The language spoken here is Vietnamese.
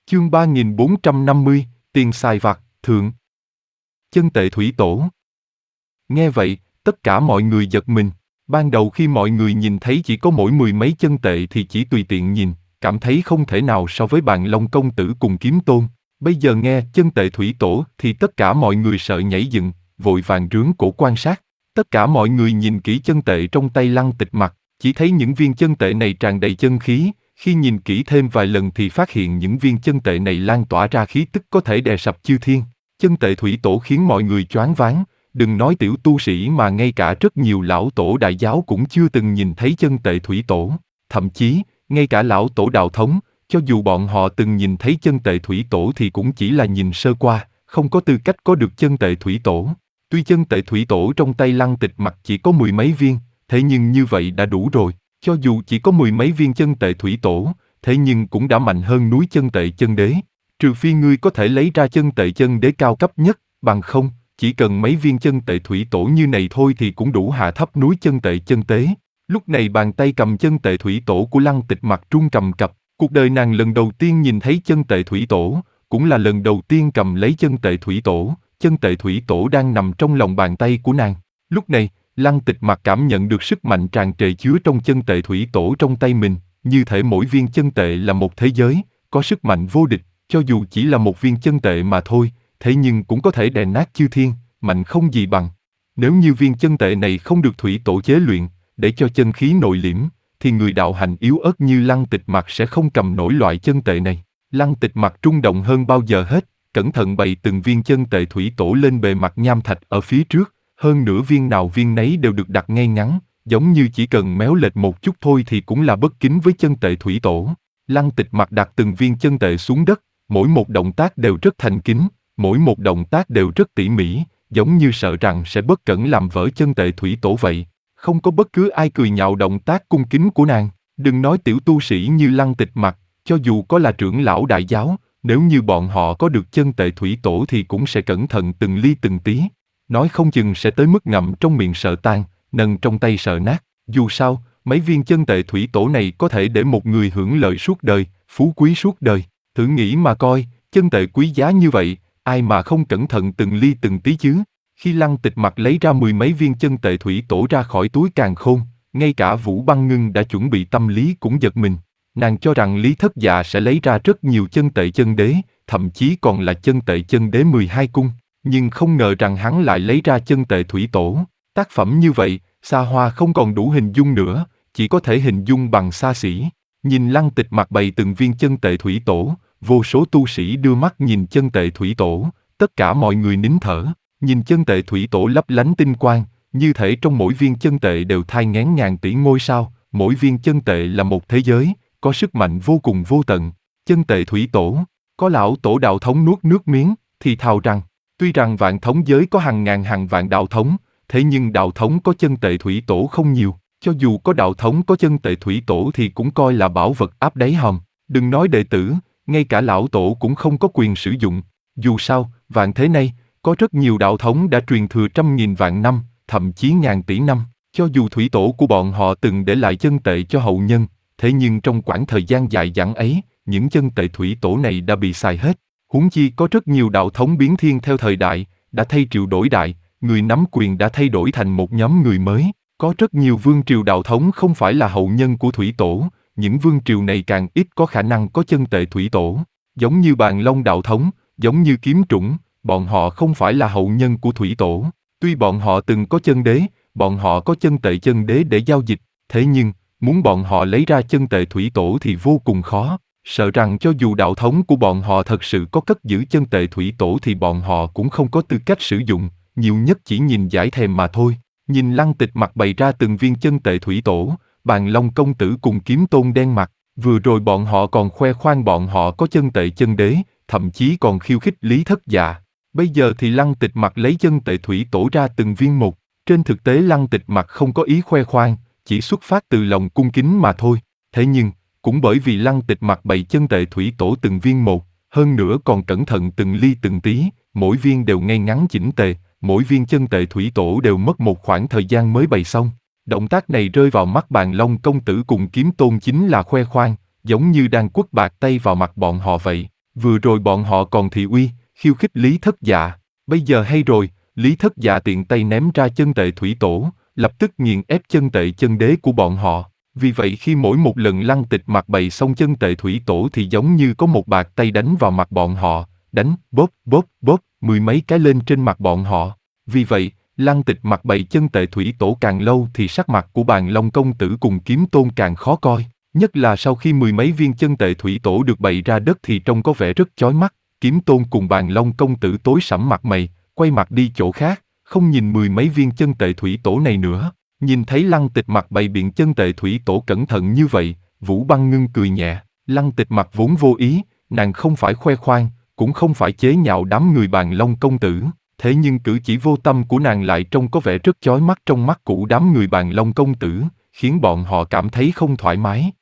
Chương 3450, tiền xài vặt, thượng. Chân tệ thủy tổ. Nghe vậy, tất cả mọi người giật mình. Ban đầu khi mọi người nhìn thấy chỉ có mỗi mười mấy chân tệ thì chỉ tùy tiện nhìn, cảm thấy không thể nào so với Bàn Long công tử cùng Kiếm Tôn. Bây giờ nghe chân tệ thủy tổ thì tất cả mọi người sợ nhảy dựng, vội vàng rướn cổ quan sát. Tất cả mọi người nhìn kỹ chân tệ trong tay Lăng Tịch Mặc, chỉ thấy những viên chân tệ này tràn đầy chân khí. Khi nhìn kỹ thêm vài lần thì phát hiện những viên chân tệ này lan tỏa ra khí tức có thể đè sập chư thiên. Chân tệ thủy tổ khiến mọi người choáng váng, đừng nói tiểu tu sĩ mà ngay cả rất nhiều lão tổ đại giáo cũng chưa từng nhìn thấy chân tệ thủy tổ. Thậm chí, ngay cả lão tổ đạo thống, cho dù bọn họ từng nhìn thấy chân tệ thủy tổ thì cũng chỉ là nhìn sơ qua, không có tư cách có được chân tệ thủy tổ. Tuy chân tệ thủy tổ trong tay Lăng Tịch Mặc chỉ có mười mấy viên, thế nhưng như vậy đã đủ rồi. Cho dù chỉ có mười mấy viên chân tệ thủy tổ, thế nhưng cũng đã mạnh hơn núi chân tệ chân đế. Trừ phi ngươi có thể lấy ra chân tệ chân đế cao cấp nhất, bằng không, chỉ cần mấy viên chân tệ thủy tổ như này thôi thì cũng đủ hạ thấp núi chân tệ chân tế. Lúc này bàn tay cầm chân tệ thủy tổ của Lăng Tịch Mặc run cầm cập. Cuộc đời nàng lần đầu tiên nhìn thấy chân tệ thủy tổ, cũng là lần đầu tiên cầm lấy chân tệ thủy tổ. Chân tệ thủy tổ đang nằm trong lòng bàn tay của nàng. Lúc này, Lăng Tịch Mặc cảm nhận được sức mạnh tràn trề chứa trong chân tệ thủy tổ trong tay mình, như thể mỗi viên chân tệ là một thế giới, có sức mạnh vô địch, cho dù chỉ là một viên chân tệ mà thôi, thế nhưng cũng có thể đè nát chư thiên, mạnh không gì bằng. Nếu như viên chân tệ này không được thủy tổ chế luyện, để cho chân khí nội liễm, thì người đạo hành yếu ớt như Lăng Tịch Mặc sẽ không cầm nổi loại chân tệ này. Lăng Tịch Mặc rung động hơn bao giờ hết, cẩn thận bày từng viên chân tệ thủy tổ lên bề mặt nham thạch ở phía trước. Hơn nữa viên nào viên nấy đều được đặt ngay ngắn, giống như chỉ cần méo lệch một chút thôi thì cũng là bất kính với chân tệ thủy tổ. Lăng Tịch Mặc đặt từng viên chân tệ xuống đất, mỗi một động tác đều rất thành kính, mỗi một động tác đều rất tỉ mỉ, giống như sợ rằng sẽ bất cẩn làm vỡ chân tệ thủy tổ vậy. Không có bất cứ ai cười nhạo động tác cung kính của nàng. Đừng nói tiểu tu sĩ như Lăng Tịch Mặc, cho dù có là trưởng lão đại giáo, nếu như bọn họ có được chân tệ thủy tổ thì cũng sẽ cẩn thận từng ly từng tí. Nói không chừng sẽ tới mức ngậm trong miệng sợ tan, nâng trong tay sợ nát. Dù sao, mấy viên chân tệ thủy tổ này có thể để một người hưởng lợi suốt đời, phú quý suốt đời. Thử nghĩ mà coi, chân tệ quý giá như vậy, ai mà không cẩn thận từng ly từng tí chứ? Khi Lăng Tịch Mặc lấy ra mười mấy viên chân tệ thủy tổ ra khỏi túi càn khôn, ngay cả Vũ Băng Ngưng đã chuẩn bị tâm lý cũng giật mình. Nàng cho rằng Lý Thất Dạ sẽ lấy ra rất nhiều chân tệ chân đế, thậm chí còn là chân tệ chân đế 12 cung. Nhưng không ngờ rằng hắn lại lấy ra chân tệ thủy tổ. Tác phẩm như vậy, xa hoa không còn đủ hình dung nữa, chỉ có thể hình dung bằng xa xỉ. Nhìn Lăng Tịch Mặc bày từng viên chân tệ thủy tổ, vô số tu sĩ đưa mắt nhìn chân tệ thủy tổ, tất cả mọi người nín thở. Nhìn chân tệ thủy tổ lấp lánh tinh quang, như thể trong mỗi viên chân tệ đều thai nghén ngàn tỷ ngôi sao, mỗi viên chân tệ là một thế giới, có sức mạnh vô cùng vô tận. Chân tệ thủy tổ, có lão tổ đạo thống nuốt nước miếng, thì thào rằng, tuy rằng vạn thống giới có hàng ngàn hàng vạn đạo thống, thế nhưng đạo thống có chân tệ thủy tổ không nhiều. Cho dù có đạo thống có chân tệ thủy tổ thì cũng coi là bảo vật áp đáy hòm. Đừng nói đệ tử, ngay cả lão tổ cũng không có quyền sử dụng. Dù sao, vạn thế này, có rất nhiều đạo thống đã truyền thừa trăm nghìn vạn năm, thậm chí ngàn tỷ năm. Cho dù thủy tổ của bọn họ từng để lại chân tệ cho hậu nhân, thế nhưng trong quãng thời gian dài dẳng ấy, những chân tệ thủy tổ này đã bị xài hết. Huống chi có rất nhiều đạo thống biến thiên theo thời đại, đã thay triều đổi đại, người nắm quyền đã thay đổi thành một nhóm người mới. Có rất nhiều vương triều đạo thống không phải là hậu nhân của thủy tổ, những vương triều này càng ít có khả năng có chân tệ thủy tổ. Giống như Bàn Long đạo thống, giống như Kiếm Trũng, bọn họ không phải là hậu nhân của thủy tổ. Tuy bọn họ từng có chân đế, bọn họ có chân tệ chân đế để giao dịch, thế nhưng, muốn bọn họ lấy ra chân tệ thủy tổ thì vô cùng khó. Sợ rằng cho dù đạo thống của bọn họ thật sự có cất giữ chân tệ thủy tổ thì bọn họ cũng không có tư cách sử dụng, nhiều nhất chỉ nhìn giải thèm mà thôi. Nhìn Lăng Tịch Mặc bày ra từng viên chân tệ thủy tổ, Bàn Long công tử cùng Kiếm Tôn đen mặt, vừa rồi bọn họ còn khoe khoang bọn họ có chân tệ chân đế, thậm chí còn khiêu khích Lý Thất Dạ. Bây giờ thì Lăng Tịch Mặc lấy chân tệ thủy tổ ra từng viên một. Trên thực tế Lăng Tịch Mặc không có ý khoe khoang, chỉ xuất phát từ lòng cung kính mà thôi. Thế nhưng, cũng bởi vì Lăng Tịch Mặc bày chân tệ thủy tổ từng viên một, hơn nữa còn cẩn thận từng ly từng tí, mỗi viên đều ngay ngắn chỉnh tề, mỗi viên chân tệ thủy tổ đều mất một khoảng thời gian mới bày xong. Động tác này rơi vào mắt Bàn Long công tử cùng Kiếm Tôn chính là khoe khoang, giống như đang quất bạc tay vào mặt bọn họ vậy. Vừa rồi bọn họ còn thị uy, khiêu khích Lý Thất Dạ. Bây giờ hay rồi, Lý Thất Dạ tiện tay ném ra chân tệ thủy tổ, lập tức nghiền ép chân tệ chân đế của bọn họ. Vì vậy khi mỗi một lần Lăng Tịch Mặc bày xong chân tệ thủy tổ thì giống như có một bàn tay đánh vào mặt bọn họ, đánh bóp bóp bóp, mười mấy cái lên trên mặt bọn họ. Vì vậy, Lăng Tịch Mặc bày chân tệ thủy tổ càng lâu thì sắc mặt của Bàn Long công tử cùng Kiếm Tôn càng khó coi. Nhất là sau khi mười mấy viên chân tệ thủy tổ được bày ra đất thì trông có vẻ rất chói mắt. Kiếm Tôn cùng Bàn Long công tử tối sẫm mặt mày, quay mặt đi chỗ khác, không nhìn mười mấy viên chân tệ thủy tổ này nữa. Nhìn thấy Lăng Tịch Mặc bày biện chân tệ thủy tổ cẩn thận như vậy, Vũ Băng Ngưng cười nhẹ. Lăng Tịch Mặc vốn vô ý, nàng không phải khoe khoang, cũng không phải chế nhạo đám người Bàn Long công tử. Thế nhưng cử chỉ vô tâm của nàng lại trông có vẻ rất chói mắt trong mắt của đám người Bàn Long công tử, khiến bọn họ cảm thấy không thoải mái.